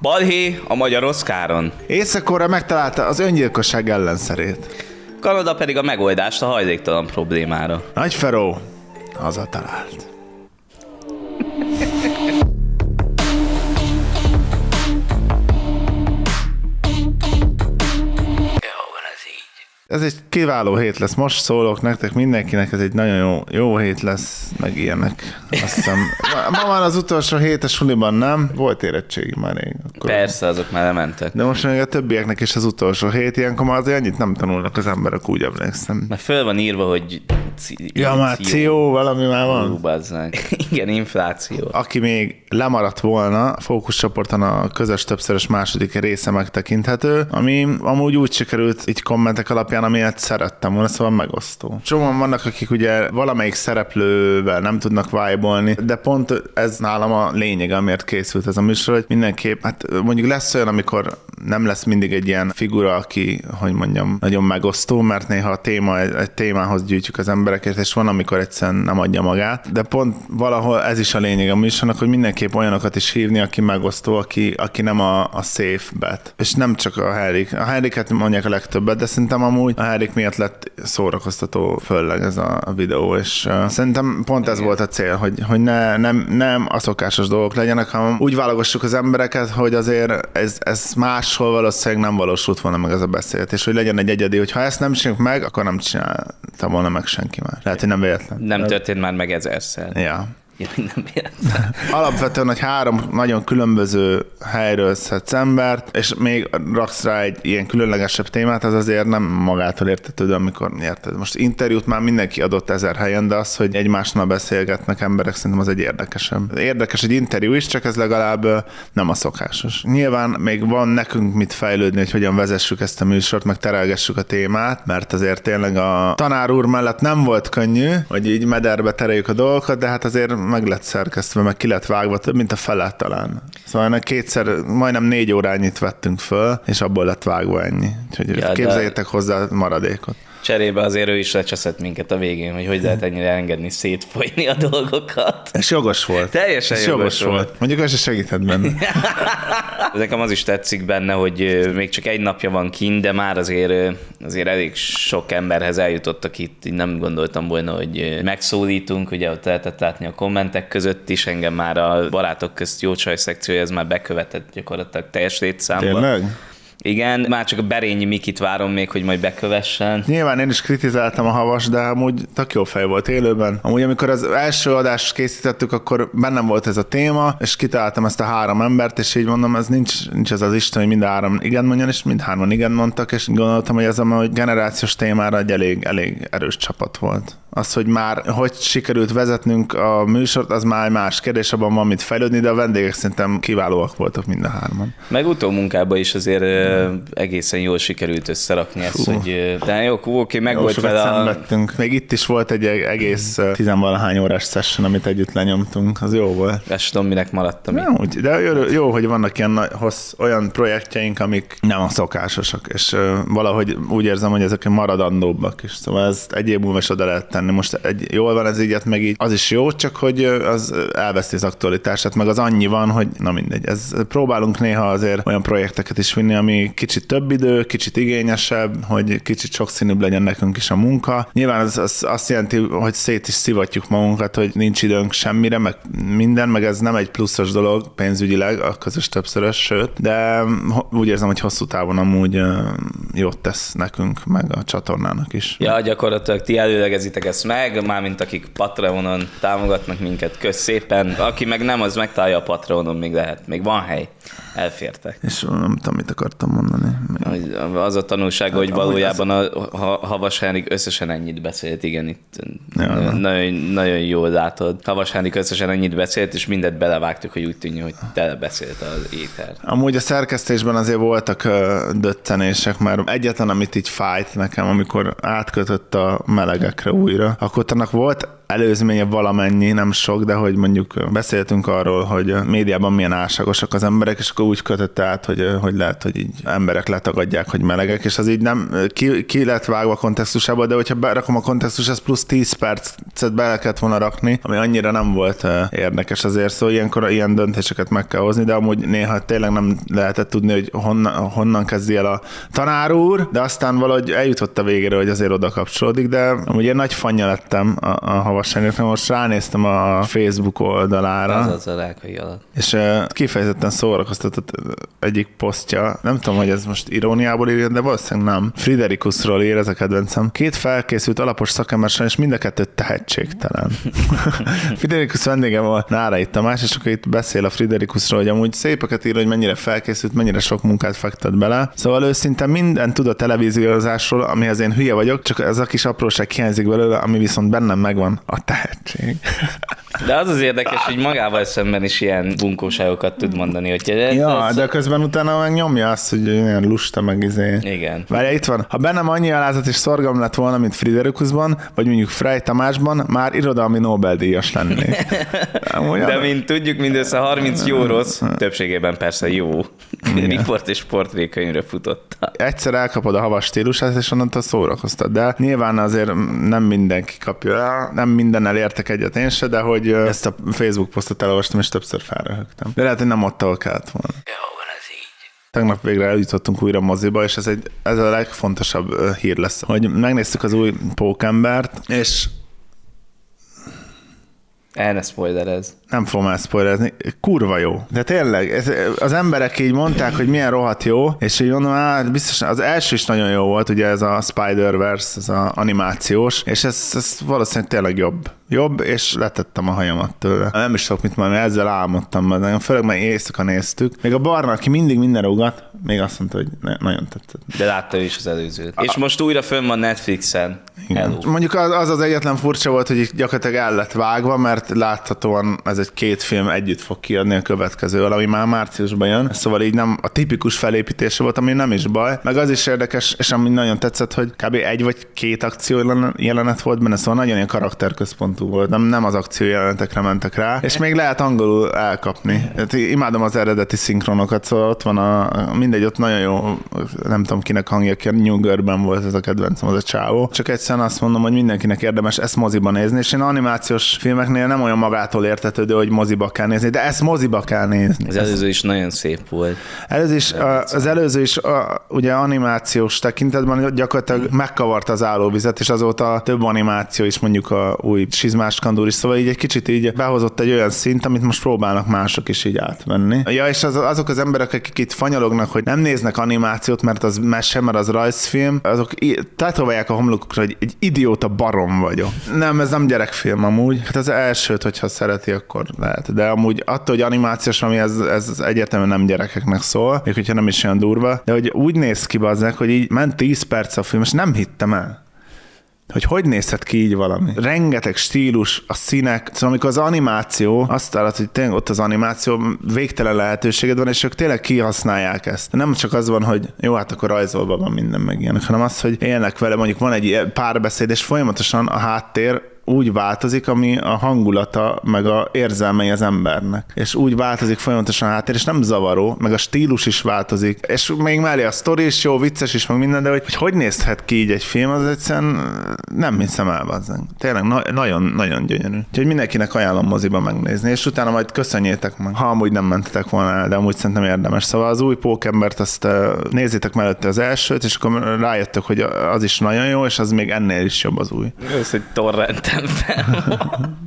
Balhé a magyar Oszkáron. Észak-Korea megtalálta az öngyilkosság ellenszerét. Kanada pedig a megoldást a hajléktalan problémára. Nagy Feró hazatalált. Ez egy kiváló hét lesz. Most szólok nektek mindenkinek, ez egy nagyon jó hét lesz, meg ilyenek. Azt hiszem, ma van az utolsó hét a suliban, nem? Volt érettségi már rég. Persze, azok már lementek. De most még a többieknek is az utolsó hét, ilyenkor már azért annyit nem tanulnak az emberek, úgy emlékszem. Mert föl van írva, hogy... Ja, már CO, valami már van. Igen, infláció. Aki még lemaradt volna, fókuszcsoporton a közös többszörös második része megtekinthető, ami amúgy úgy sikerült így kommentek alapján, amilyet szerettem volna, szóval megosztó. Csomóan vannak, akik ugye valamelyik szereplővel nem tudnak vibe-olni, de pont ez nálam a lényeg, amiért készült ez a műsor, hogy mindenképp, hát mondjuk lesz olyan, amikor nem lesz mindig egy ilyen figura, aki, hogy mondjam, nagyon megosztó, mert néha a téma, egy témához gyűjtjük az embereket, és van, amikor egyszerűen nem adja magát, de pont valahol ez is a lényeg a műsornak, hogy mindenképp olyanokat is hívni, aki megosztó, aki nem a safe bet. És nem csak a Henrik. A Henriket mondják a legtöbbet, de szerintem amúgy a Henrik miatt lett szórakoztató fölleg ez a videó, és szerintem pont ez volt a cél, hogy nem a szokásos dolgok legyenek, hanem úgy válogassuk az embereket, hogy azért ez máshol valószínűleg nem valósult volna meg ez a beszélgetés, hogy legyen egy egyedi, hogy ha ezt nem csináljuk meg, akkor nem csinálta volna meg senki már. Lehet, hogy nem véletlen. Nem történt már meg 1000-szer. Ja. Ja, nem véletlen. Alapvetően, hogy 3 nagyon különböző helyről szedsz embert, és még raksz rá egy ilyen különlegesebb témát, az azért nem magától értetődő, amikor érted. Most interjút már mindenki adott 1000 helyen, de az, hogy egymásnál beszélgetnek emberek, szerintem az egy érdekesebb. Érdekes egy interjú is, csak ez legalább nem a szokásos. Nyilván még van nekünk mit fejlődni, hogy hogyan vezessük ezt a műsort, meg terelgessük a témát, mert azért tényleg a tanár úr mellett nem volt könnyű, hogy így mederbe tereljük a dolgokat, de hát azért meg lett szerkesztve, meg ki lett vágva, több mint a fele talán. Szóval ennek kétszer, majdnem 4 órányit vettünk föl, és abból lett vágva ennyi. Úgyhogy ja, képzeljétek hozzá a maradékot. Cserébe azért ő is lecseszett minket a végén, hogy lehet ennyire engedni szétfolyni a dolgokat. És jogos volt. Teljesen jogos volt. Mondjuk ő se segített benne. Nekem az is tetszik benne, hogy még csak egy napja van kint, de már azért elég sok emberhez eljutottak itt. Nem gondoltam volna, hogy megszólítunk, ugye ott lehetett látni a kommentek között is, engem már a barátok közt jó csaj szekciója, ez már bekövetett gyakorlatilag teljes létszámba. Tényleg? Igen, már csak a Berényi Mikit várom még, hogy majd bekövessen. Nyilván én is kritizáltam a Havas, de amúgy tök jó fej volt élőben. Amúgy amikor az első adást készítettük, akkor bennem volt ez a téma, és kitaláltam ezt a 3 embert, és így mondom, ez nincs ez az Isten, hogy mind a 3 igen mondjon, és mind 3 igen mondtak, és gondoltam, hogy ez a generációs témára egy elég erős csapat volt. Az, hogy már hogy sikerült vezetnünk a műsort, az már más kérdés, abban van mit fejlődni, de a vendégek szerintem kiválóak voltak mind a 3-an. Meg utómunkában is azért egészen jól sikerült összerakni ezt, hogy de jó, oké, meg volt vele szenvedtünk. Még itt is volt egy egész 10-valahány órás session, amit együtt lenyomtunk, az jó volt. Ezt tudom, minek maradtam itt. De jó, hogy vannak ilyen olyan projektjeink, amik nem a szokásosak, és valahogy úgy érzem, hogy ezek maradandóbbak is. Szóval ezt egy év múlva is oda lehet tenni. Most jól van ez így, meg így. Az is jó, csak hogy az elveszti az aktualitását, meg az annyi van, hogy na mindegy. Próbálunk néha azért olyan projekteket is vinni, ami kicsit több idő, kicsit igényesebb, hogy kicsit sokszínűbb legyen nekünk is a munka. Nyilván az azt jelenti, hogy szét is szivatjuk magunkat, hogy nincs időnk semmire, meg minden, meg ez nem egy pluszos dolog pénzügyileg, a közös többszörös, sőt, de úgy érzem, hogy hosszú távon amúgy jót tesz nekünk, meg a csatornának is. Ja, gyakorlatilag ti előlegezitek ezt meg, mármint akik Patreonon támogatnak minket, kösz szépen. Aki meg nem, az megtalálja a Patreonon, még lehet, még van hely. Elfértek. És nem tudom, mit akartam mondani. Az a tanulság, hogy valójában a Havas Henrik összesen ennyit beszélt, igen, itt nagyon jól látod. Havas Henrik összesen ennyit beszélt, és mindet belevágtuk, hogy úgy tűnjön, hogy tele beszélt az éter. Amúgy a szerkesztésben azért voltak döccenések, mert egyetlen, amit így fájt nekem, amikor átkötött a melegekre újra, akkor annak volt előzménye valamennyi, nem sok, de hogy mondjuk beszéltünk arról, hogy a médiában milyen álságosak az emberek, és akkor úgy kötött át, hogy lehet, hogy így emberek letagadják, hogy melegek, és az így nem ki lett vágva a kontextusába, de hogyha berakom a kontextus, ez plusz 10 percet bele kellett volna rakni, ami annyira nem volt érdekes azért, szóval ilyenkor ilyen döntéseket meg kell hozni, de amúgy néha tényleg nem lehetett tudni, hogy honnan kezdi el a tanár úr, de aztán valahogy eljutott a végére, hogy azért oda kapcsolódik, de amúgy én nagy fanja lettem a Havasságnak, most ránéztem a Facebook oldalára. Az a rákai alatt. És kifejezetten szórakoztatott egyik posztja, nem tudom, hogy ez most iróniából írja, de valószínűleg nem. Friderikusról ír, ez a kedvencem. 2 felkészült alapos szakember, és mind a 2 tehetségtelen. Friderikus vendége volt Nárai Tamás, és akkor itt beszél a Friderikusról, hogy amúgy szépeket ír, hogy mennyire felkészült, mennyire sok munkát fektet bele. Szóval ő szinte minden tud a televíziózásról, amihez én hülye vagyok, csak ez a kis apróság hiányzik belőle, ami viszont bennem megvan, a tehetség. De az érdekes, hogy magával szemben is ilyen bunkóságokat tud mondani, hogy de közben utána meg nyomja azt, hogy ilyen lusta meg izé. Igen. Várja, itt van. Ha bennem annyi alázat és szorgalom lett volna, mint Friderikusban, vagy mondjuk Frey Tamásban, már irodalmi Nobel-díjas lennék. De mint tudjuk, mindössze 30 jó rossz, többségében persze jó riport és portrékönyvre futott. Egyszer elkapod a Havas stílusát, és onnantól szórakoztat. De nyilván azért nem mindenki kapja el, nem mindennel értek egyet én se, de hogy ezt a Facebook posztot elolvastam, és többször felröhögtem. De lehet, hogy nem ott, ahol kellett volna. Tegnap végre eljutottunk újra moziba, és ez a legfontosabb hír lesz, hogy megnéztük az új Pókembert, és El ne spoilerez. Nem fogom elszpoilerezni. Kurva jó. De tényleg, az emberek így mondták, hogy milyen rohadt jó, és így mondom, biztos, az első is nagyon jó volt, ugye ez a Spider-Verse, ez az animációs, és ez valószínűleg tényleg jobb, és letettem a hajamat tőle. Nem is sok mit mondani, ezzel álmodtam, mert főleg már éjszaka néztük. Még a Barna, aki mindig minden rúgat, még azt mondta, hogy nagyon tetszett. De látta is az előzőt. És most újra fönn van Netflixen. Mondjuk az egyetlen furcsa volt, hogy gyakorlatilag el lett vágva, mert láthatóan ez egy 2 film együtt fog kiadni a következő, ami már márciusban jön. Szóval így nem a tipikus felépítése volt, ami nem is baj. Meg az is érdekes, és ami nagyon tetszett, hogy kb. 1 vagy 2 akció jelenet volt benne, szóval nagyon ilyen karakterközpontú volt. Nem az akció jelenetekre mentek rá. És még lehet angolul elkapni. Hát imádom az eredeti szinkronokat, szóval ott van mindegy, ott nagyon jó, nem tudom kinek hangja, ki a New Girl-ben volt ez a kedvencem, az a csávó. Csak egyszerűen azt mondom, hogy mindenkinek érdemes ezt moziban nézni, és én animációs filmeknél nem olyan magától értetődő, hogy moziba kell nézni, de ezt moziba kell nézni. Az előző is nagyon szép volt. Az előző is ugye animációs tekintetben gyakorlatilag megkavarta az állóvizet, és azóta több animáció is, mondjuk a új Sizmás Kandúr is, szóval így egy kicsit így behozott egy olyan szint, amit most próbálnak mások is így átvenni. Ja, és azok az emberek, akik itt fanyalognak, hogy nem néznek animációt, mert az mese, mert az rajzfilm, azok tetoválják a homlokukra, hogy egy idióta barom vagyok. Nem, ez nem gyerekfilm amúgy. Hát az elsőt, hogyha szereti, akkor lehet. De amúgy attól, hogy animációs, ami ez egyértelműen nem gyerekeknek szól, még hogyha nem is olyan durva, de hogy úgy néz ki bazzák, hogy így ment 10 perc a film, és nem hittem el. Hogy nézhet ki így valami. Rengeteg stílus, a színek, szóval amikor az animáció, azt állad, hogy tényleg ott az animáció, végtelen lehetőséged van, és ők tényleg kihasználják ezt. Nem csak az van, hogy jó, hát akkor rajzolva van minden meg ilyenek, hanem az, hogy élnek vele, mondjuk van egy párbeszéd, és folyamatosan a háttér úgy változik, ami a hangulata, meg a érzelmei az embernek. És úgy változik folyamatosan a háttér, és nem zavaró, meg a stílus is változik. És még mellé a sztori is jó, vicces is, meg minden, de hogy nézhet ki így egy film, az egyszerűen nem hiszem el, bazzánk. Tényleg nagyon gyönyörű. Úgyhogy mindenkinek ajánlom moziba megnézni, és utána majd köszönjétek meg, ha amúgy nem mentetek volna el, de amúgy szerintem érdemes. Szóval az új Pókembert, azt nézzétek mellette az elsőt, és akkor rájöttök, hogy az is nagyon jó, és az még ennél is jobb az új. Ez egy torrenten fel.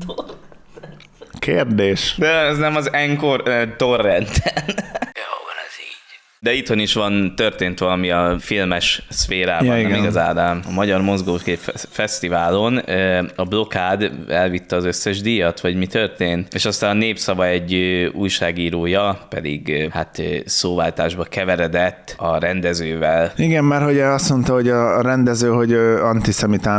Kérdés. De ez nem az Encore torrenten. De itthon is történt valami a filmes szférában, ja, nem igaz, Ádám? A Magyar Mozgókép Fesztiválon a Blokád elvitte az összes díjat, vagy mi történt? És aztán a Népszava egy újságírója pedig hát szóváltásba keveredett a rendezővel. Igen, mert hogy azt mondta, hogy a rendező, hogy antiszemitának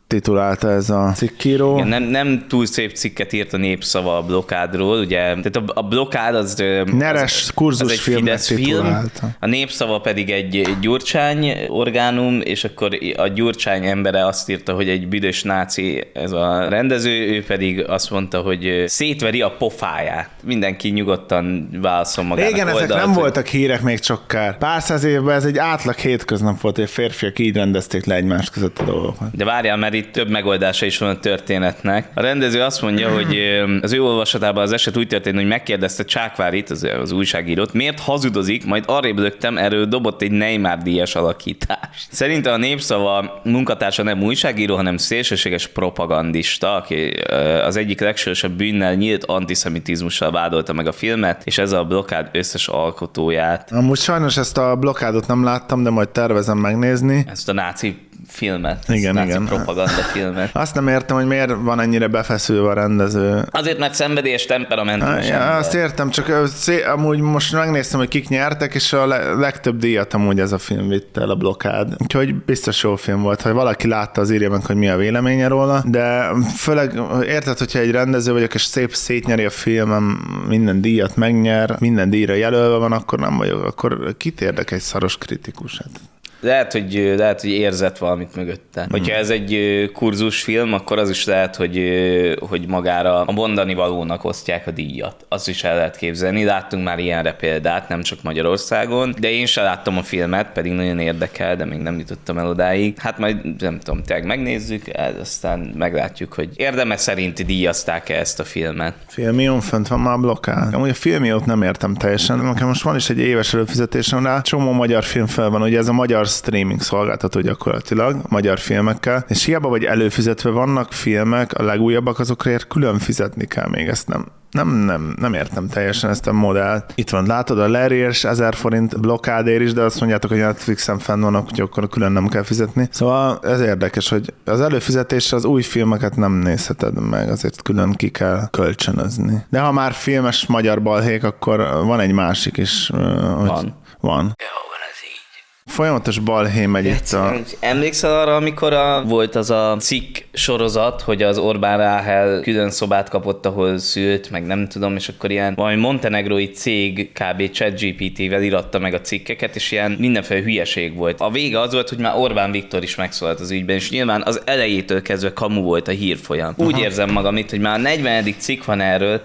titulálta ez a cikkíró. Igen, nem túl szép cikket írt a Népszava a blokádról, ugye, tehát a blokád az... Neres kurzusfilmet titulálta. A Népszava pedig egy Gyurcsány orgánum, és akkor a Gyurcsány embere azt írta, hogy egy büdös náci ez a rendező, ő pedig azt mondta, hogy szétveri a pofáját. Mindenki nyugodtan válaszol magának. Igen, ezek nem voltak hírek még sokkal. Pár száz évben ez egy átlag hétköznap volt, hogy a férfiak így rendezték le egymás között a dolgokat. De várjál, mert itt több megoldása is van a történetnek. A rendező azt mondja, hogy az ő olvasatában az eset úgy történt, hogy megkérdezte Csákvárit, az újságírót, miért hazudozik, majd arrébb löktem, erről dobott egy Neymar-díjas alakítást. Szerintem a Népszava munkatársa nem újságíró, hanem szélsőséges propagandista, aki az egyik legsősebb bűnnel nyílt antiszemitizmussal vádolta meg a filmet, és ez a blokád összes alkotóját. Amúgy sajnos ezt a blokádot nem láttam, de majd tervezem megnézni. Ezt a náci filmet. Igen. Propaganda filmet. Azt nem értem, hogy miért van ennyire befeszülve a rendező. Azért, mert szenvedélyes temperamentumos. Ja, azt értem, csak amúgy most megnéztem, hogy kik nyertek, és a legtöbb díjat amúgy ez a film vitte el, a blokád. Úgyhogy biztos jó film volt. Ha valaki látta, az írja meg, hogy mi a véleménye róla, de főleg érted, hogyha egy rendező vagyok, és szép szétnyeri a filmem, minden díjat megnyer, minden díjra jelölve van, akkor nem vagyok, akkor kit érdekel egy szaros kritikus? Hát. Lehet, hogy érzett valamit mögötte. Hogyha ez egy kurzusfilm, akkor az is lehet, hogy magára a mondani valónak osztják a díjat. Azt is el lehet képzelni. Láttunk már ilyenre példát, nem csak Magyarországon, de én sem láttam a filmet, pedig nagyon érdekel, de még nem jutottam el odáig. Hát majd nem tudom, tényleg megnézzük, aztán meglátjuk, hogy érdemes szerint díjazták-e ezt a filmet. Filmion fönt van már blokkál. Amúgy a Filmiót nem értem teljesen. Nekem most van is egy éves előfizetésem rá. Csomó magyar film fel van, ugye ez a magyar streaming szolgáltató gyakorlatilag, magyar filmekkel, és hiába vagy előfizetve vannak filmek, a legújabbak azokért külön fizetni kell még, ezt nem értem teljesen ezt a modellt. Itt van, látod, a Lerért 1000 forint blokkádér is, de azt mondjátok, hogy Netflixen fenn vannak, hogy akkor külön nem kell fizetni. Szóval ez érdekes, hogy az előfizetésre az új filmeket nem nézheted meg, azért külön ki kell kölcsönözni. De ha már filmes magyar balhék, akkor van egy másik is. Van. Folyamatos balhé megy itt a... Emlékszel arra, amikor volt az a cikk sorozat, hogy az Orbán Ráhel külön szobát kapott, ahol szült, meg nem tudom, és akkor ilyen valami montenegrói cég kb. ChatGPT-vel iratta meg a cikkeket, és ilyen mindenféle hülyeség volt. A vége az volt, hogy már Orbán Viktor is megszólalt az ügyben, és nyilván az elejétől kezdve kamu volt a hírfolyam. Úgy érzem magam itt, hogy már a 40. cikk van erről.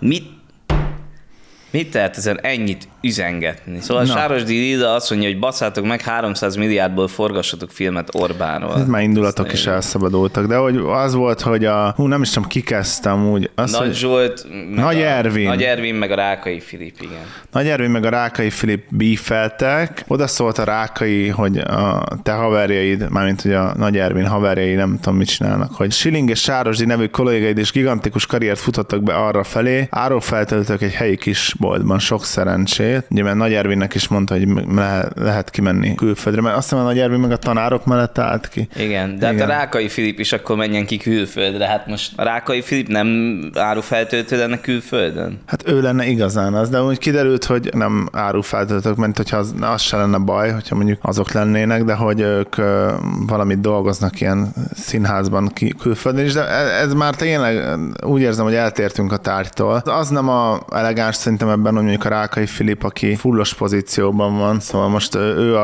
Mit lehet ezen ennyit üzengetni? Szóval Sárosdi Lida azt mondja, hogy basszátok meg, 300 milliárdból forgassatok filmet Orbánról. Ez már indulatok is elszabadultak, de hogy az volt, hogy nem is tudom, ki kezdtem úgy. Nagy Zsolt, Nagy Ervin, meg a Rákai Filip, igen. Nagy Ervin meg a Rákai Filip bífeltek. Oda szólt a Rákai, hogy a te haverjaid, mármint hogy a Nagy Ervin haverjai nem tudom mit csinálnak, hogy Schilling és Sárosdi nevű kollégáid és gigantikus karriert futottak be arra felé, árulfeltöltök egy helyi kis boltban, sok szerencsét. Ugye, mert Nagy Ervinnek is mondta, hogy lehet kimenni külföldre, mert azt hiszem, a Nagy Ervin meg a tanárok mellett állt ki. Igen, de hát a Rákai Filip is akkor menjen ki külföldre. Hát most a Rákai Filip nem árufeltöltő lenne külföldön? Hát ő lenne igazán az, de úgy kiderült, hogy nem árufeltöltők, mert hogyha az se lenne baj, hogyha mondjuk azok lennének, de hogy ők valamit dolgoznak ilyen színházban külföldön is, de ez már tényleg úgy érzem, hogy eltértünk a tárgytól. Az nem a elegáns szerintem ebben, hogy mondjuk a Rákai Filip, aki fullos pozícióban van, szóval most ő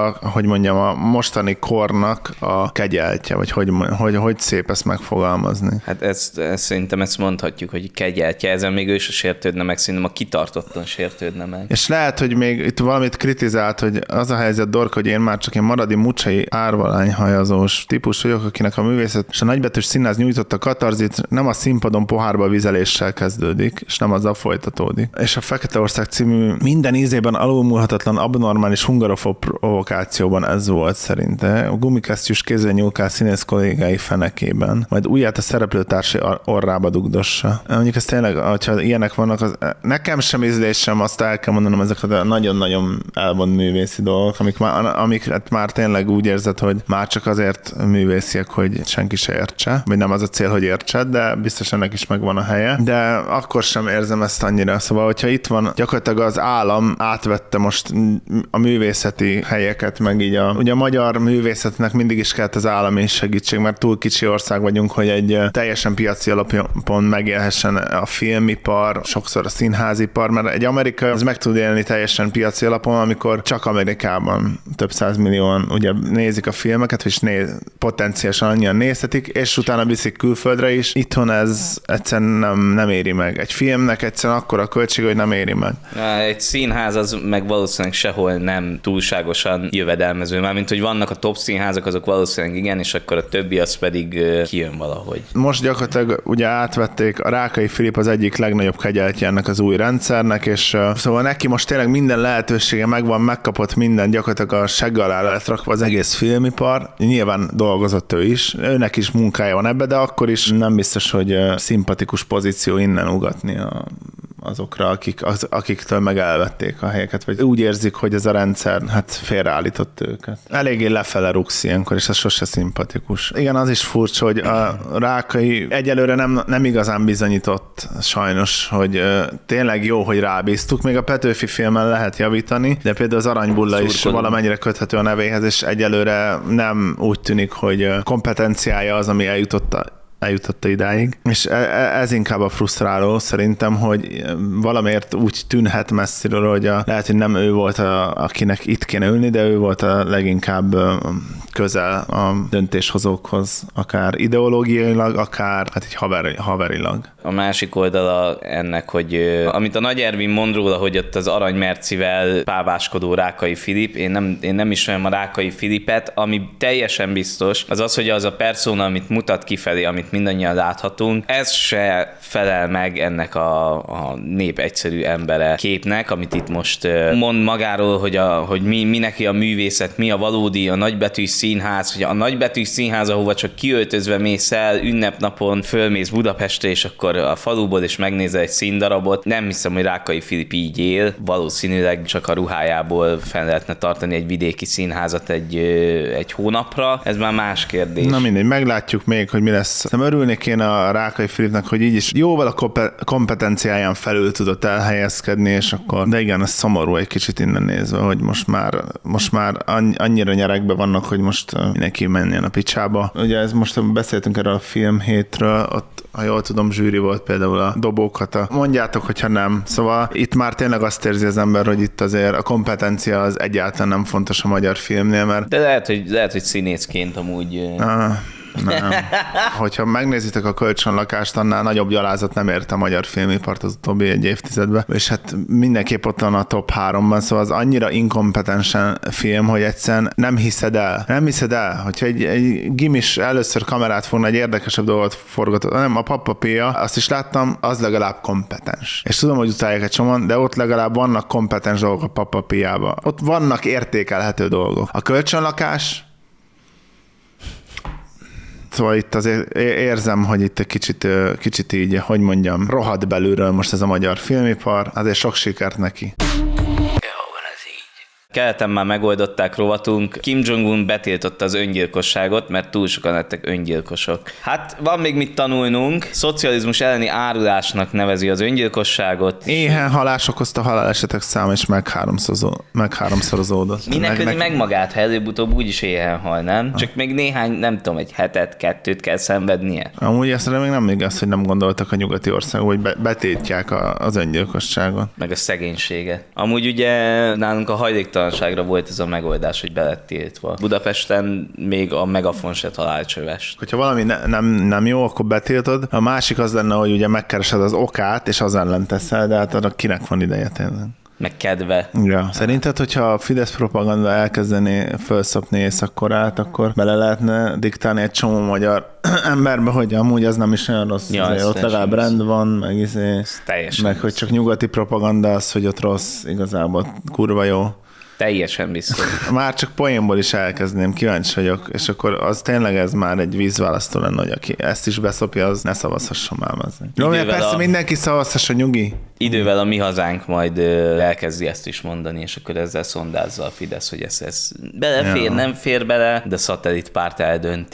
a mostani kornak a kegyeltje, vagy hogy szép ezt megfogalmazni. Hát szerintem ezt mondhatjuk, hogy kegyeltje, ezen még ő se sértődne meg, szerintem a kitartottan sértődne meg. És lehet, hogy még itt valamit kritizált, hogy az a helyzet, Dorka, hogy én már csak egy maradi mucsai árvalányhajazós típus vagyok, akinek a művészet és a nagybetűs színház nyújtotta katarzit, nem a színpadon pohárba vizeléssel kezdődik, és nem azzal folytatódik. És a Feketeország című minden ízében alulmúlhatatlan, abnormális hungarofob provokációban ez volt szerinte. A gumikesztyűs kézzel nyúlkál színész kollégái fenekében, majd ujját a szereplőtársai orrába dugdossa. Mondjuk ez tényleg, hogyha ilyenek vannak, nekem sem ízlésem, azt el kell mondanom, ezek a nagyon-nagyon elvont művészi dolgok, amiket már tényleg úgy érzed, hogy már csak azért művésziek, hogy senki se értse, vagy nem az a cél, hogy értsed, de biztos ennek is megvan a helye. De akkor sem érzem ezt annyira. Szóval, hogyha itt van Amerikában gyakorlatilag az állam átvette most a művészeti helyeket, meg így ugye a magyar művészetnek mindig is kellett az állami segítség, mert túl kicsi ország vagyunk, hogy egy teljesen piaci alapon megélhessen a filmipar, sokszor a színházipar, mert egy Amerika az meg tud élni teljesen piaci alapon, amikor csak Amerikában több 100 millióan ugye nézik a filmeket, és potenciálisan annyian nézhetik, és utána viszik külföldre is. Itthon ez egyszerűen nem éri meg. Egy filmnek egyszerűen akkora a költség, hogy nem éri meg. Egy színház az meg valószínűleg sehol nem túlságosan jövedelmező. Mármint, hogy vannak a top színházak, azok valószínűleg igen, és akkor a többi az pedig kijön valahogy. Most gyakorlatilag ugye átvették, a Rákai Filip az egyik legnagyobb kegyeltje ennek az új rendszernek, és szóval neki most tényleg minden lehetősége megvan, megkapott minden, gyakorlatilag a segg alá lett rakva az egész filmipar. Nyilván dolgozott ő is, őnek is munkája van ebbe, de akkor is nem biztos, hogy szimpatikus pozíció innen ugatni azokra, akiktől meg elvették a helyeket, vagy úgy érzik, hogy ez a rendszer félreállított őket. Eléggé lefele rúgsz ilyenkor, és ez sose szimpatikus. Igen, az is furcsa, hogy a Rákai egyelőre nem igazán bizonyított sajnos, hogy tényleg jó, hogy rábíztuk. Még a Petőfi filmen lehet javítani, de például az Aranybulla is valamennyire köthető a nevéhez, és egyelőre nem úgy tűnik, hogy kompetenciája az, ami eljutotta idáig. És ez inkább a frusztráló szerintem, hogy valamiért úgy tűnhet messziről, hogy lehet, hogy nem ő volt, akinek itt kéne ülni, de ő volt a leginkább közel a döntéshozókhoz, akár ideológiailag, akár így haverilag. A másik oldala ennek, hogy amit a Nagy Ervin mond róla, hogy ott az aranymercivel páváskodó Rákai Filip, én nem ismerem a Rákai Filipet, ami teljesen biztos, az, hogy az a persona, amit mutat kifelé, amit mindannyian láthatunk, ez se felel meg ennek a nép egyszerű embere képnek, amit itt most mond magáról, hogy mi neki a művészet, mi a valódi, a nagybetűs színház, hogy a nagybetűs színház, ahova csak kiöltözve mész el, ünnepnapon fölmész Budapestre, és akkor a faluból is megnézel egy színdarabot. Nem hiszem, hogy Rákai Filip így él. Valószínűleg csak a ruhájából fel lehetne tartani egy vidéki színházat egy hónapra. Ez már más kérdés. Na mindegy, meglátjuk még, hogy mi lesz. Nem örülnék én a Rákai Filipnek, hogy így is jóval a kompetenciáján felül tudott elhelyezkedni, és akkor, de igen, ez szomorú egy kicsit innen nézve, hogy most már annyira nyerekbe vannak, hogy most mindenki menjen a picsába. Ugye ez most beszéltünk erről a filmhétről, ott, ha jól tudom, zsűri volt például a Dobókat. Mondjátok, hogyha nem. Szóval itt már tényleg azt érzi az ember, hogy itt azért a kompetencia az egyáltalán nem fontos a magyar filmnél, mert... De lehet, hogy színészként amúgy... Nem. Hogyha megnézitek a Kölcsönlakást, annál nagyobb gyalázat nem érte a magyar filmipart az utóbbi egy évtizedben, és hát mindenképp ott van a top 3-ban, szóval az annyira inkompetensen film, hogy egyszerűen nem hiszed el, hogyha egy gimis először kamerát fogna, egy érdekesebb dolgot forgatott, nem, a Papa Pia, azt is láttam, az legalább kompetens. És tudom, hogy utálják egy csomóan, de ott legalább vannak kompetens dolgok a Papa Piába. Ott vannak értékelhető dolgok. A Kölcsönlakás, szóval itt azért érzem, hogy itt egy kicsit így, hogy mondjam, rohadt belülről most ez a magyar filmipar, azért sok sikert neki. Keleten már megoldották rovatunk. Kim Jong-un betiltotta az öngyilkosságot, mert túl sokan lettek öngyilkosok. Hát van még mit tanulnunk. Szocializmus elleni árulásnak nevezi az öngyilkosságot. Éhen halás okozta halálesetek száma is megháromszorozódott. Mindenközi meg magát, ha előbb-utóbb úgyis éhen hal, nem? Csak még néhány, nem tudom, egy hetet, 2 kell szenvednie. Amúgy ezt még nem igaz, hogy nem gondoltak a nyugati országok, hogy betiltják az öngyilkosságot. Meg a szegénységet. Amúgy ugye nálunk a hajléktalanságra volt ez a megoldás, hogy be lett tiltva. Budapesten még a megafon se talált csövest. Hogyha valami nem jó, akkor betiltod. A másik az lenne, hogy ugye megkeresed az okát, és az ellen teszel, de hát arra kinek van ideje tényleg. Meg kedve. Ja. Szerinted, hogyha a Fidesz propaganda elkezdené felszopni Észak-Koreát, akkor bele lehetne diktálni egy csomó magyar emberbe, hogy amúgy az nem is olyan rossz. Ja, ott legalább rend van, meg hogy csak nyugati propaganda az, hogy ott rossz, igazából kurva jó. Teljesen biztos. Már csak poénból is elkezdném, kíváncsi vagyok, és akkor az tényleg ez már egy vízválasztó lenne, hogy aki ezt is beszopja, az ne szavazhasson már. Jó, persze mindenki szavazhasson, nyugi. Idővel a Mi Hazánk majd elkezdi ezt is mondani, és akkor ezzel szondázza a Fidesz, hogy ez belefér, nem fér bele, de szatellit párt eldönti.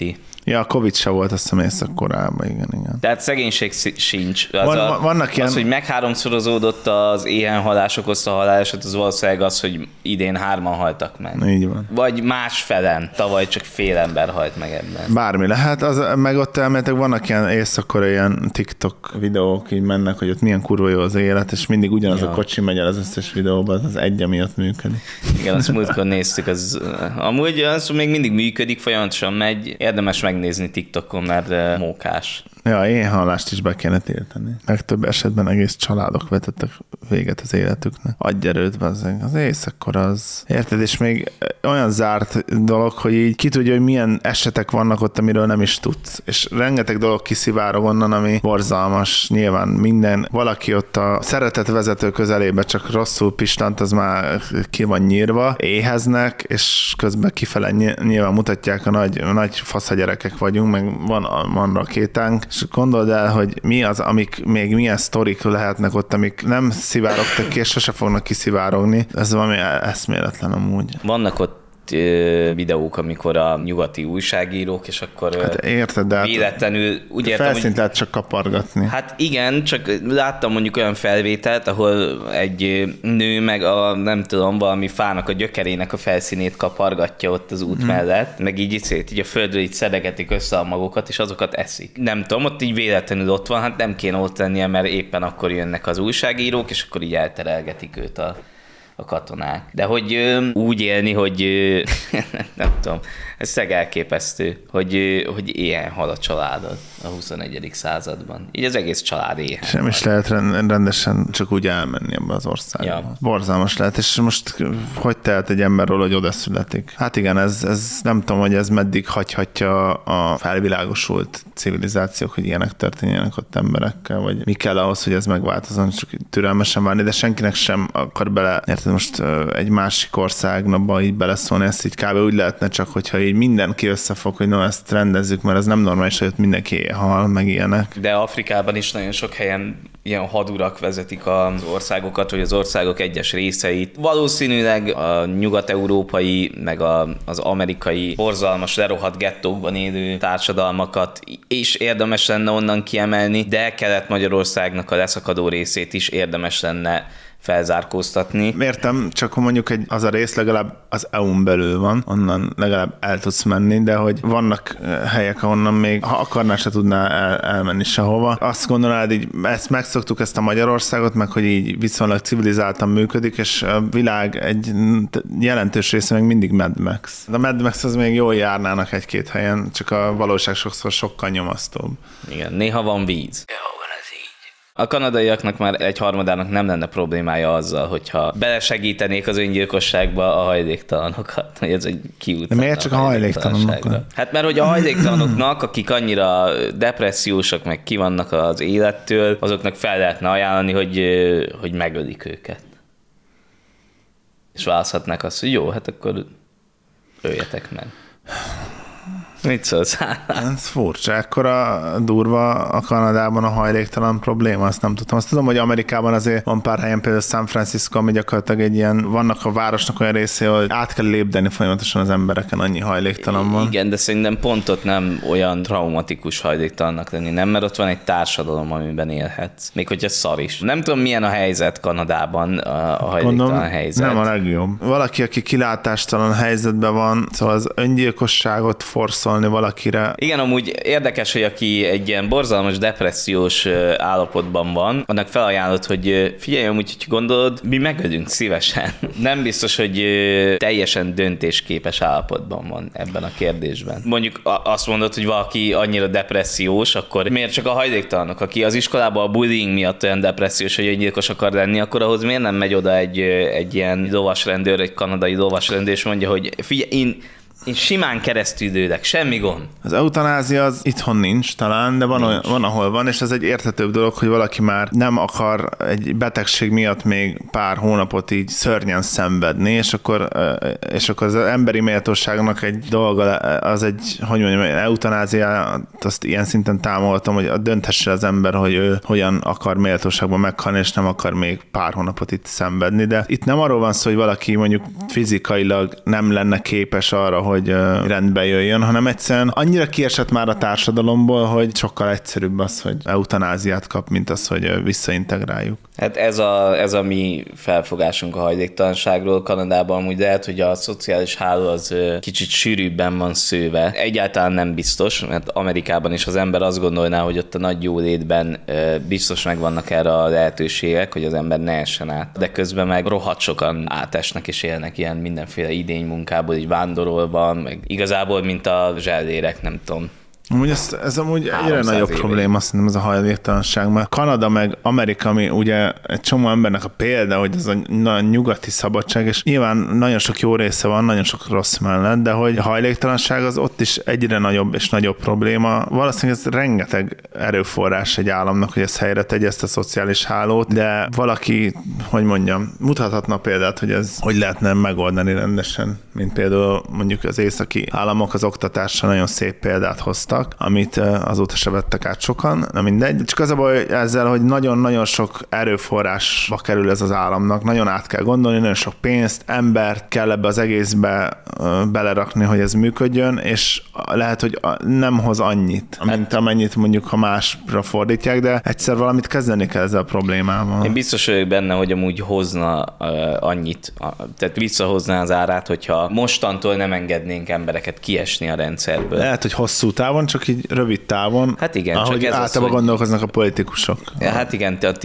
Ja, a Covid se volt, azt hiszem Észak-Koreában, igen. Tehát szegénység sincs. Vannak ilyen... Az, hogy megháromszorozódott az éhenhalás okozta haláleset, az valószínűleg az, hogy idén 3-an haltak meg. Így van. Vagy másfelen, tavaly csak fél ember halt meg ebben. Bármi lehet, meg ott elméletek vannak ilyen észak-koreai ilyen TikTok videók, így mennek, hogy ott milyen kurva jó az élet, és mindig ugyanaz a kocsi megy el az összes videóban, az egy, ami ott működik. Igen, azt múltkor néztük, amúgy az még mindig működik, folyamatosan megy. Érdemes megnézni TikTokon, mert mókás. Ja, éhenhallást is be kéne tiltani. Legtöbb esetben egész családok vetettek véget az életüknek. Adj erőt, bazzeg. Az Észak-Korea az... Érted? És még olyan zárt dolog, hogy így ki tudja, hogy milyen esetek vannak ott, amiről nem is tudsz. És rengeteg dolog kiszivárog onnan, ami borzalmas. Nyilván minden, valaki ott a szeretett vezető közelébe csak rosszul pistant, az már ki van nyírva. Éheznek, és közben kifele nyilván mutatják a nagy faszagyerekek vagyunk, meg van rakétánk. És gondold el, hogy mi az, amik még milyen sztorik lehetnek ott, amik nem szivárogtak ki, és sose fognak kiszivárogni. Ez valami eszméletlen amúgy. Vannak ott videók, amikor a nyugati újságírók, és akkor hát érted, de véletlenül... Úgy értem, felszínt lehet csak kapargatni. Hát igen, csak láttam mondjuk olyan felvételt, ahol egy nő meg nem tudom, valami fának a gyökerének a felszínét kapargatja ott az út mellett, meg így a földről így szedegetik össze a magokat, és azokat eszik. Nem tudom, ott így véletlenül ott van, hát nem kéne ott lennie, mert éppen akkor jönnek az újságírók, és akkor így elterelgetik őt a katonák. De hogy úgy élni, hogy nem tudom, ez elképesztő, hogy ilyen hal a családod a 21. században. Így az egész család éhen. Nem is lehet rendesen csak úgy elmenni ebbe az országba. Ja. Borzalmas lehet, és most hogy tehet egy emberről, hogy oda születik? Hát igen, ez nem tudom, hogy ez meddig hagyhatja a felvilágosult civilizációk, hogy ilyenek történjenek ott emberekkel, vagy mi kell ahhoz, hogy ez megváltozzon, csak türelmesen várni, de senkinek sem akar bele, érted, most egy másik országba így beleszólni, ezt így kb. Úgy lehetne csak, hogyha így mindenki összefog, hogy no, ezt rendezzük, mert ez nem normális, hogy ott mindenki hal, meg ilyenek. De Afrikában is nagyon sok helyen ilyen hadurak vezetik az országokat, vagy az országok egyes részeit. Valószínűleg a nyugat-európai, meg az amerikai borzalmas, lerohadt gettókban élő társadalmakat is érdemes lenne onnan kiemelni, de Kelet-Magyarországnak a leszakadó részét is érdemes lenne felzárkóztatni. Értem, csak mondjuk az a rész legalább az EU-n belül van, onnan legalább el tudsz menni, de hogy vannak helyek, ahonnan még, ha akarnál, se tudnál elmenni sehova. Azt gondolnád, így ezt megszoktuk, ezt a Magyarországot, meg hogy így viszonylag civilizáltan működik, és a világ egy jelentős része még mindig Mad Max. De a Mad Max az még jól járnának egy-két helyen, csak a valóság sokkal nyomasztóbb. Igen, néha van víz. A kanadaiaknak már 1/3 nem lenne problémája azzal, hogyha belesegítenék az öngyilkosságba a hajléktalanokat, hogy ez egy kiút. De miért csak a hajléktalanokat? Hát mert hogy a hajléktalanoknak, akik annyira depressziósak, meg kivannak az élettől, azoknak fel lehetne ajánlani, hogy megölik őket. És választhatnák azt, hogy jó, hát akkor öljetek meg. Mit szólsz? Ez furcsa, ekkora durva a Kanadában a hajléktalan probléma, azt nem tudtam. Azt tudom, hogy Amerikában azért van pár helyen, például San Francisco, ami gyakorlatilag egy ilyen, vannak a városnak olyan része, hogy át kell lépdeni folyamatosan az embereken, annyi hajléktalan van. Igen, de szerintem pont ott nem olyan traumatikus hajléktalannak lenni, nem, mert ott van egy társadalom, amiben élhetsz. Még hogyha szar is. Nem tudom, milyen a helyzet Kanadában, a hajléktalan helyzet. Nem a legjobb. Valaki, aki kilátástalan helyzetben van, szóval az öngyilkosságot forszol valakire. Igen, amúgy érdekes, hogy aki egy ilyen borzalmas depressziós állapotban van, annak felajánlott, hogy figyelj, amúgy, hogy gondolod, mi megölünk szívesen. Nem biztos, hogy teljesen döntésképes állapotban van ebben a kérdésben. Mondjuk azt mondod, hogy valaki annyira depressziós, akkor miért csak a hajléktalanok, aki az iskolában a bullying miatt olyan depressziós, hogy öngyilkos akar lenni, akkor ahhoz miért nem megy oda egy ilyen lovasrendőr, egy kanadai lovasrendőr, és mondja, hogy figyelj, én simán keresztülődök, semmi gond. Az eutanázia az itthon nincs talán, de van ahol van, és ez egy érthetőbb dolog, hogy valaki már nem akar egy betegség miatt még pár hónapot így szörnyen szenvedni, és akkor az emberi méltóságnak egy dolga, az egy, hogy mondjam, eutanázia, azt ilyen szinten támogatom, hogy dönthesse az ember, hogy ő hogyan akar méltóságban meghalni, és nem akar még pár hónapot itt szenvedni, de itt nem arról van szó, hogy valaki mondjuk fizikailag nem lenne képes arra, valahogy rendbe jöjjön, hanem egyszerűen annyira kiesett már a társadalomból, hogy sokkal egyszerűbb az, hogy eutanáziát kap, mint az, hogy visszaintegráljuk. Hát ez a mi felfogásunk a hajléktalanságról. Kanadában amúgy lehet, hogy a szociális háló az kicsit sűrűbben van szőve. Egyáltalán nem biztos, mert Amerikában is az ember azt gondolná, hogy ott a nagy jólétben biztos megvannak erre a lehetőségek, hogy az ember ne essen át. De közben meg rohadt sokan átesnek és élnek ilyen mindenféle idénymunkából, így vándorolva, meg igazából, mint a zsellérek, nem tudom. Amúgy ez amúgy egyre nagyobb probléma, szerintem ez a hajléktalanság, mert Kanada meg Amerika, ami ugye egy csomó embernek a példa, hogy ez a nyugati szabadság, és nyilván nagyon sok jó része van, nagyon sok rossz mellett, de hogy a hajléktalanság az ott is egyre nagyobb és nagyobb probléma. Valószínűleg ez rengeteg erőforrás egy államnak, hogy ezt helyre tegye, ezt a szociális hálót, de valaki, hogy mondjam, mutathatna példát, hogy ez hogy lehetne megoldani rendesen, mint például mondjuk az északi államok az oktatásra nagyon szép példát hoztak, amit azóta se vettek át sokan, na mindegy. Csak az a baj ezzel, hogy nagyon-nagyon sok erőforrásba kerül ez az államnak, nagyon át kell gondolni, nagyon sok pénzt, embert kell ebbe az egészbe belerakni, hogy ez működjön, és lehet, hogy nem hoz annyit, mint amennyit mondjuk, ha másra fordítják, de egyszer valamit kezdeni kell ezzel a problémával. Én biztos vagyok benne, hogy amúgy hozna annyit, tehát visszahozná az árát, hogyha mostantól nem engednénk embereket kiesni a rendszerből. Lehet, hogy hosszú távon, csak így rövid távon, hát igen, ahogy csak ez általában az, gondolkoznak a politikusok. Hát igen, a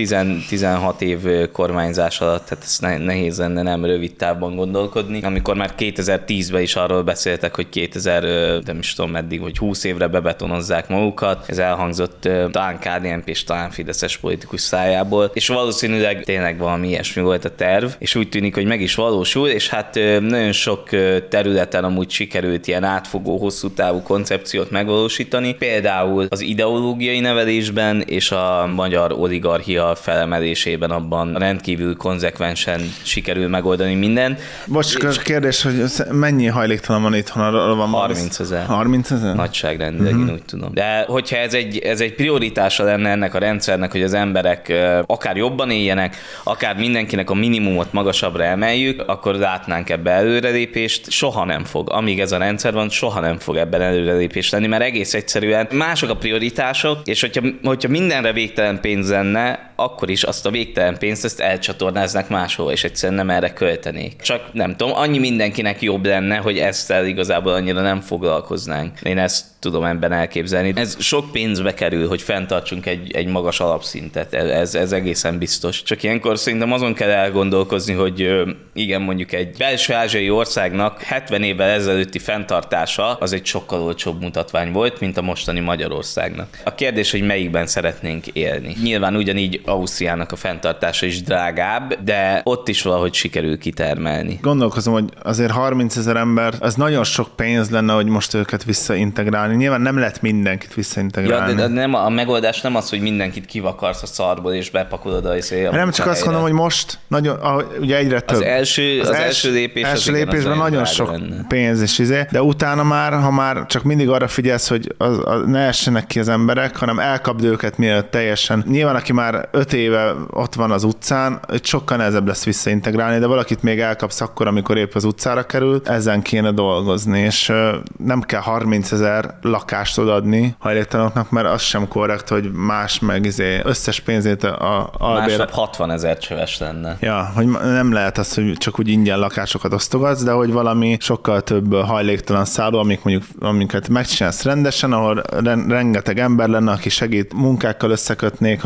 16 év kormányzás alatt, tehát ez nehéz lenne nem rövid távban gondolkodni. Amikor már 2010-ben is arról beszéltek, hogy 2000, nem is tudom meddig, hogy 20 évre bebetonozzák magukat, ez elhangzott talán KDNP és talán fideszes politikus szájából, és valószínűleg tényleg valami ilyesmi volt a terv, és úgy tűnik, hogy meg is valósul, és hát nagyon sok területen amúgy sikerült ilyen átfogó, hosszú távú koncepciót megvalósítani, például az ideológiai nevelésben és a magyar oligarchia felemelésében abban rendkívül konzekvensen sikerül megoldani mindent. Most kérdés, hogy mennyi hajléktalan van itthon? Arról van 30 000. 30 000? Nagyságrendileg, én úgy tudom. De hogyha ez egy prioritása lenne ennek a rendszernek, hogy az emberek akár jobban éljenek, akár mindenkinek a minimumot magasabbra emeljük, akkor látnánk ebbe előrelépést. Soha nem fog. Amíg ez a rendszer van, soha nem fog ebben előrelépés lenni, mert egész egyszerűen mások a prioritások, és hogyha mindenre végtelen pénz lenne, akkor is azt a végtelen pénzt ezt elcsatornáznák máshol, és egyszerűen nem erre költenék. Csak nem tudom, annyi mindenkinek jobb lenne, hogy ezzel igazából annyira nem foglalkoznánk. Én ezt tudom ebben elképzelni. Ez sok pénzbe kerül, hogy fenntartsunk egy magas alapszintet. Ez egészen biztos. Csak ilyenkor szerintem azon kell elgondolkozni, hogy igen, mondjuk egy belső ázsiai országnak 70 évvel ezelőtti fenntartása az egy sokkal olcsóbb mutatvány volt, mint a mostani Magyarországnak. A kérdés, hogy melyikben szeretnénk élni. Nyilván ugyanígy Ausztriának a fenntartása is drágább, de ott is valahogy sikerül kitermelni. Gondolkozom, hogy azért 30 000 ember, az nagyon sok pénz lenne, hogy most őket visszaintegrálni. Nyilván nem lehet mindenkit visszaintegrálni. Ja, de nem, a megoldás nem az, hogy mindenkit kivakarsz a szarból és bepakolod a nem csak azt mondom, hogy most nagyon, ugye egyre több. Az első lépés első lépésben nagyon sok pénz és de utána már, ha már csak mindig arra figyelsz, hogy ne essenek ki az emberek, hanem elkapd őket mielőtt teljesen. Nyilván, aki már 5 éve ott van az utcán, sokkal nehezebb lesz visszaintegrálni, de valakit még elkapsz akkor, amikor épp az utcára került, ezen kéne dolgozni, és nem kell 30 000 lakást odaadni hajléktalanoknak, mert az sem korrekt, hogy más meg összes pénzét másnap 60 000 csöves lenne. Ja, hogy nem lehet az, hogy csak úgy ingyen lakásokat osztogatsz, de hogy valami sokkal több hajléktalan szálló, amiket megcsinálsz rendesen, ahol rengeteg ember lenne, aki segít, munkákkal összekötnék,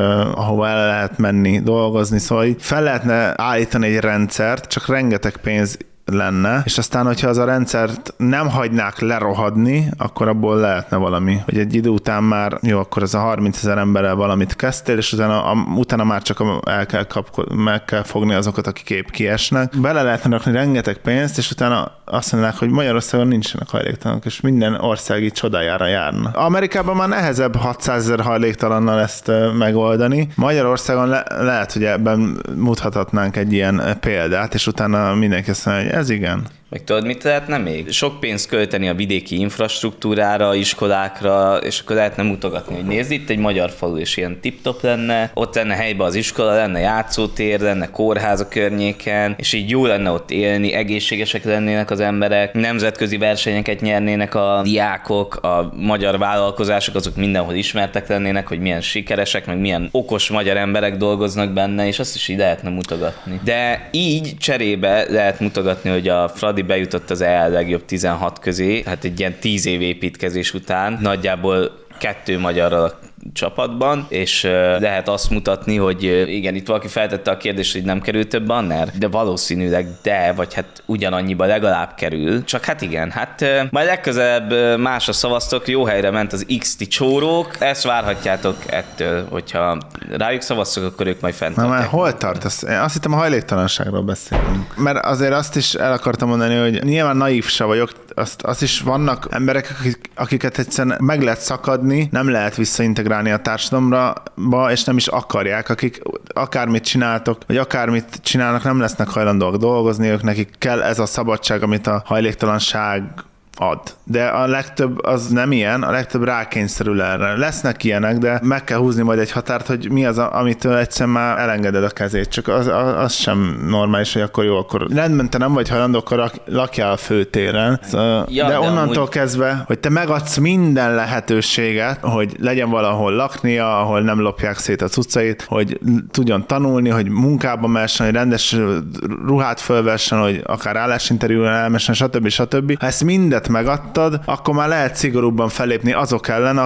ahova el lehet menni, dolgozni, szóval fel lehetne állítani egy rendszert, csak rengeteg pénz lenne, és aztán, hogyha az a rendszert nem hagynák lerohadni, akkor abból lehetne valami. Hogy egy idő után már, jó, akkor ez a 30 000 emberrel valamit kezdtél, és utána már csak meg kell fogni azokat, akik épp kiesnek. Bele lehetne rakni rengeteg pénzt, és utána azt mondanák, hogy Magyarországon nincsenek hajléktalanok, és minden ország így csodájára járna. Amerikában már nehezebb 600 000 hajléktalannal ezt megoldani. Magyarországon lehet, hogy ebben mutathatnánk egy ilyen példát, és utána mindenki azt mondja, hogy ez igen. Meg tudod, mit lehetne még? Sok pénzt költeni a vidéki infrastruktúrára, iskolákra, és akkor lehetne mutogatni, hogy nézd, itt egy magyar falu, és ilyen tip-top lenne, ott lenne helyben az iskola, lenne játszótér, lenne kórház a környéken, és így jó lenne ott élni, egészségesek lennének az emberek, nemzetközi versenyeket nyernének a diákok, a magyar vállalkozások, azok mindenhol ismertek lennének, hogy milyen sikeresek, meg milyen okos magyar emberek dolgoznak benne, és azt is így lehetne mutogatni. De így cserébe lehet mutogatni, hogy a Fradi bejutott az EL legjobb 16 közé, hát egy ilyen 10 év építkezés után, nagyjából 2 magyarral a csapatban, és lehet azt mutatni, hogy igen, itt valaki feltette a kérdést, hogy nem kerül több banner, de valószínűleg vagy hát ugyanannyiba legalább kerül. Csak hát igen, hát majd legközelebb másra szavaztok, jó helyre ment az XT csórók, ezt várhatjátok ettől, hogyha rájuk szavaztok, akkor ők majd fent már hol tart? Azt hittem a hajléktalanságról beszélünk. Mert azért azt is el akartam mondani, hogy nyilván naív se vagyok, azt is vannak emberek, akiket egyszerűen meg lehet szakadni, nem lehet visszaintegrálni a társadalomba, és nem is akarják, akik akármit csináltok, vagy akármit csinálnak, nem lesznek hajlandóak dolgozni, ők nekik kell ez a szabadság, amit a hajléktalanság ad. De a legtöbb az nem ilyen, a legtöbb rákényszerül erre. Lesznek ilyenek, de meg kell húzni majd egy határt, hogy mi az, amitől egyszerűen már elengeded a kezét. Csak az sem normális, hogy akkor jó, akkor rendben te nem vagy hajlandó, akkor lakjál a főtéren. De onnantól kezdve, hogy te megadsz minden lehetőséget, hogy legyen valahol laknia, ahol nem lopják szét a cuccait, hogy tudjon tanulni, hogy munkába messen, hogy rendes ruhát fölvessen, hogy akár állásinterjúra elmessen, stb. Ha ezt mindet megadtad, akkor már lehet szigorúbban fellépni azok ellen,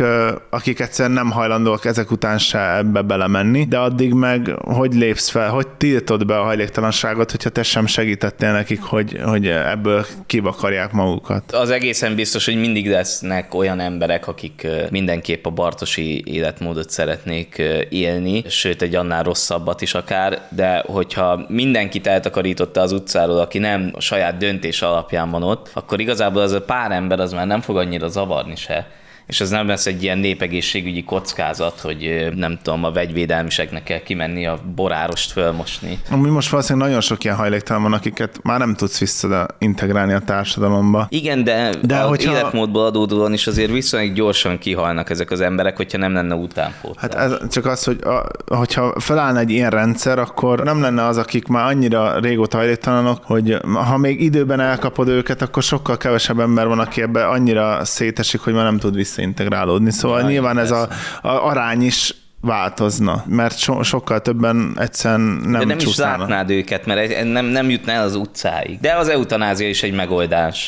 akik egyszerűen nem hajlandóak ezek után se ebbe belemenni, de addig meg hogy lépsz fel, hogy tiltod be a hajléktalanságot, hogyha te sem segítettél nekik, hogy ebből kivakarják magukat. Az egészen biztos, hogy mindig lesznek olyan emberek, akik mindenképp a bartosi életmódot szeretnék élni, sőt egy annál rosszabbat is akár, de hogyha mindenkit eltakarította az utcáról, aki nem a saját döntés alapján van ott, akkor igazából az a pár ember az már nem fog annyira zavarni se. És ez nem lesz egy ilyen népegészségügyi kockázat, hogy nem tudom, a vegyvédelmiseknek kell kimenni a borárost fölmosni. Mi most valószínűleg nagyon sok ilyen hajléktalan van, akiket már nem tudsz visszaintegrálni a társadalomba. Igen, de az életmódból adódóan is azért viszonylag gyorsan kihalnak ezek az emberek, hogyha nem lenne utánpótlás. Hát ez csak az, hogyha felállna egy ilyen rendszer, akkor nem lenne az, akik már annyira régóta hajléktalanok, hogy ha még időben elkapod őket, akkor sokkal kevesebb ember van, aki ebbe annyira szétesik, hogy már nem tud visszaintegrálódni. Szóval nyilván ez a arány is változna, mert sokkal többen egyszerűen nem is látnád őket, mert nem jutná el az utcáig. De az eutanázia is egy megoldás.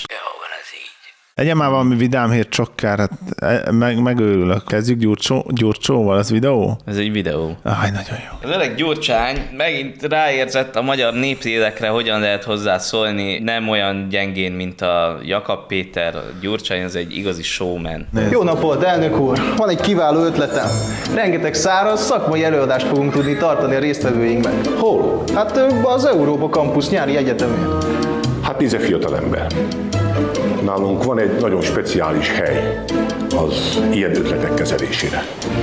Legyen már valami vidám hír, Csokkár, hát megőrülök. Kezdjük Gyurcsóval, az videó? Ez egy videó. Nagyon jó. Az öreg Gyurcsány megint ráérzett a magyar néplélekre, hogyan lehet hozzászólni, nem olyan gyengén, mint a Jakab Péter. A Gyurcsány az egy igazi showman. Jó napot, elnök úr! Van egy kiváló ötletem. Rengeteg száraz szakmai előadást fogunk tudni tartani a résztvevőinkben. Hol? Hát az Európa Campus nyári egyetemén. Hát nézze, fiatalember. Nálunk van egy nagyon speciális hely az ilyen ötletek kezelésére.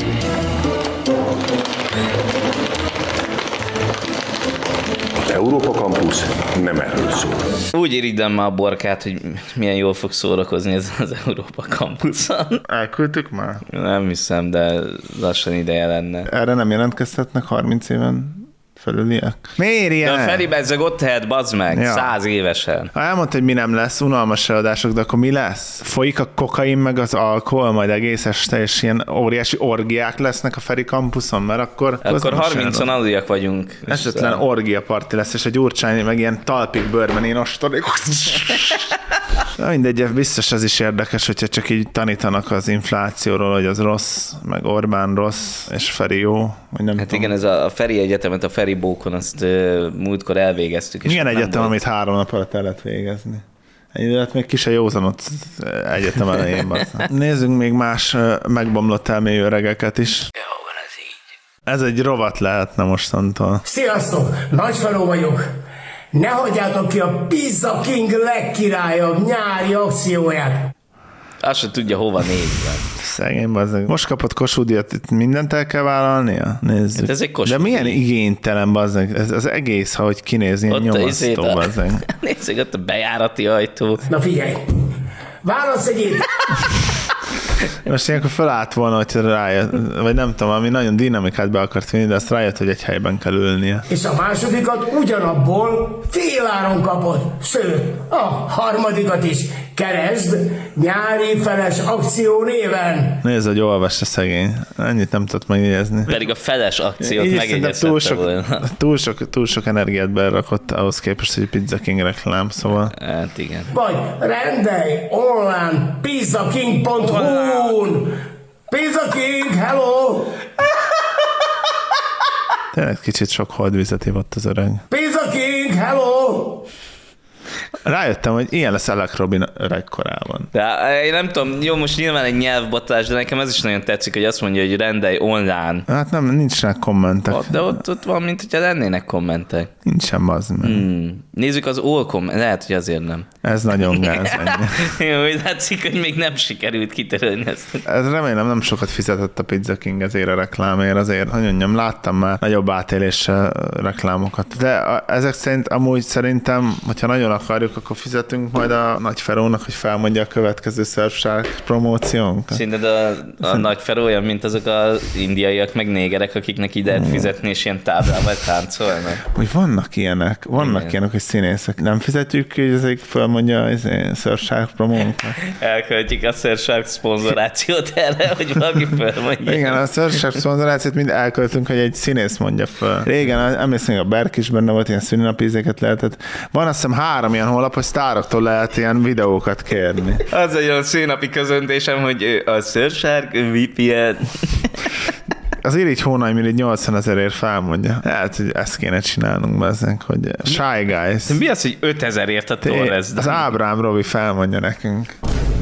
Az Európa Campus nem erről szól. Úgy irigylem már a borkát, hogy milyen jól fog szórakozni ez az Európa Campuson. Elküldtük már? Nem hiszem, de lassan ideje lenne. Erre nem jelentkezhetnek 30 éven felüliek? Miért ilyen? De a Feri bezzeg ott tehet, bazd meg, ja. 100 évesen. Ha elmondta, hogy mi nem lesz, unalmas előadások, de akkor mi lesz? Folyik a kokain meg az alkohol majd egész este, és ilyen óriási orgiák lesznek a Feri kampuszon, mert akkor 30-an aluljak vagyunk. Esetlen orgiaparti lesz, és a Gyurcsány meg ilyen talpig bőrben én ostorik. Mindegy, biztos az is érdekes, hogyha csak így tanítanak az inflációról, hogy az rossz, meg Orbán rossz, és Feri jó. Nem hát tudom. Igen, ez a Feri egyetemet, a Feri Bókon, azt múltkor elvégeztük. Milyen egyetem, amit 3 nap alatt el lehet végezni? Ennyi lett még ki se józanott egyetem elején. Nézzünk még más megbomlott elmélyű öregeket is. Jó van, ez így. Ez egy rovat lehetne mostantól. Sziasztok! Nagyfaló vagyok! Ne hagyjátok ki a Pizza King legkirályabb nyári akcióját! Azt se tudja, hova nézzen. Szegény bazzeg. Most kapott Kossuth díjat, itt mindent el kell vállalnia? Nézzük. Hát ez egy Kossuth De milyen díj. igénytelen bazzeg. Ez az egész, ahogy kinéz, ilyen nyomasztó bazzeg. Nézzük, ott a bejárati ajtó. Na figyelj! Válasz egyéb! Most ilyenkor felállt volna, hogy rájött, vagy nem tudom, ami nagyon dinamikát be akart vinni, de azt rájött, hogy egy helyben kell ülnie. És a másodikat ugyanabból féláron kapott. Sőt, a harmadikat is keresd nyári feles akció néven. Nézd, hogy olvassa szegény. Ennyit nem tudott megjegyezni. Pedig a feles akciót Így szerintem megjegyezhette volna. túl sok energiát berakott ahhoz képest, hogy Pizza King reklám, szóval. Hát igen. Vagy rendelj online pizzaking.hu-n. Pizza King, hello! Tényleg kicsit sok holdvizet ivott az öreg. Pizza King, hello! Rájöttem, hogy ilyen lesz Alec Robin öregkorában. De én nem tudom, jó, most nyilván egy nyelvbotlás, de nekem ez is nagyon tetszik, hogy azt mondja, hogy rendelj online. Hát nem, nincsenek kommentek. De ott van, mint hogyha lennének kommentek. Nincsen bazd meg. Nézzük az all comment, lehet, hogy azért nem. Ez nagyon gáz. Jó, hogy látszik, hogy még nem sikerült kitörölni ezt. Ez remélem nem sokat fizetett a Pizza King ezért a reklámért, azért nagyon nyom, láttam már nagyobb átéléssel reklámokat. De ezek szerint amúgy szerintem, hogyha nagyon akarjuk, akkor fizetünk majd a Nagy Ferónak, hogy felmondja a következő Surfshark promóciónkat. Szerinted a nagy Feró olyan, mint azok az indiaiak, meg négerek, akiknek ide lehet fizetni, és ilyen táblával táncolnak. Hogy vannak ilyenek, hogy színészek. Nem fizetjük ki, hogy ezek felmondja a Surfshark promónkat. Elköltjük a Surfshark szponzorációt erre, hogy valaki felmondja. Igen, a Surfshark szponzorációt mind elköltünk, hogy egy színész mondja fel. Régen, emlékszem, a Berk is benne volt, ilyen szülinapízéket lehetett. Van azt hiszem 3 ilyen honlap, hogy sztároktól lehet ilyen videókat kérni. Az egy olyan szűnapi közöntésem, hogy a Surfshark VPN. Az Irigy Hónai mindig 80 000-ért felmondja. Hát, hogy ezt kéne csinálnunk bezzünk, hogy Shy Guys. Mi az, hogy 5000ért a Torres? Az Ábrám Robi felmondja nekünk.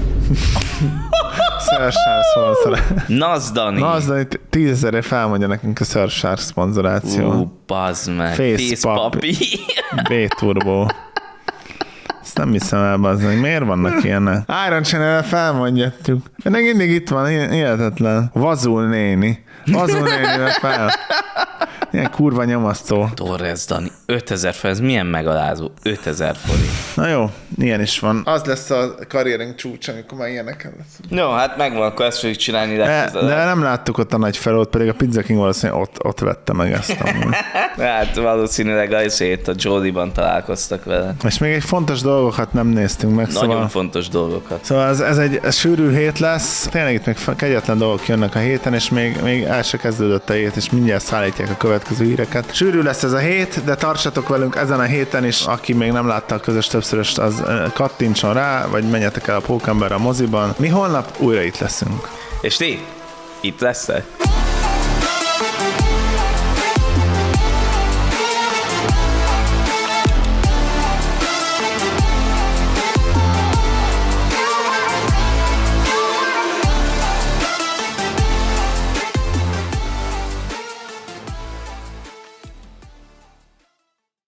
Surfshark szponzoráció. Nazdani. Nazdani 10 000-ért felmondja nekünk a Surfshark szponzoráció. Bazd meg. Face papi. B-turbo. Ezt nem hiszem el, bazdmeg. Miért vannak ilyenek? Iron Channel-el felmondjatjuk. De mindig itt van, hihetetlen. Vazul néni. Vazul nénivel fel. Ilyen kurva nyomasztó. Torres Dani, 5000 forint, ez milyen megalázó? 5000 forint. Na jó, ilyen is van. Az lesz a karrierünk csúcs, amikor már ilyeneken lesz. Jó, hát megvan, akkor ezt fogjuk csinálni. De nem láttuk ott a Nagy Ferót, pedig a Pizza King valószínűleg ott vette meg ezt. Hát valószínűleg azért a Jolly-ban találkoztak vele. És még egy fontos dolgokat nem néztünk meg. Nagyon fontos dolgokat. Szóval ez egy sűrű hét lesz. Tényleg itt még kegyetlen dolgok jönnek a héten, és még el se kezdődött a hét, és mindjárt szállítják a következő híreket. Sűrű lesz ez a hét, de tartsatok velünk ezen a héten is. Aki még nem látta a közös többszöröst, az kattintson rá, vagy menjetek el a Pókemberre a moziban. Mi holnap újra itt leszünk. És ti? Itt lesztek?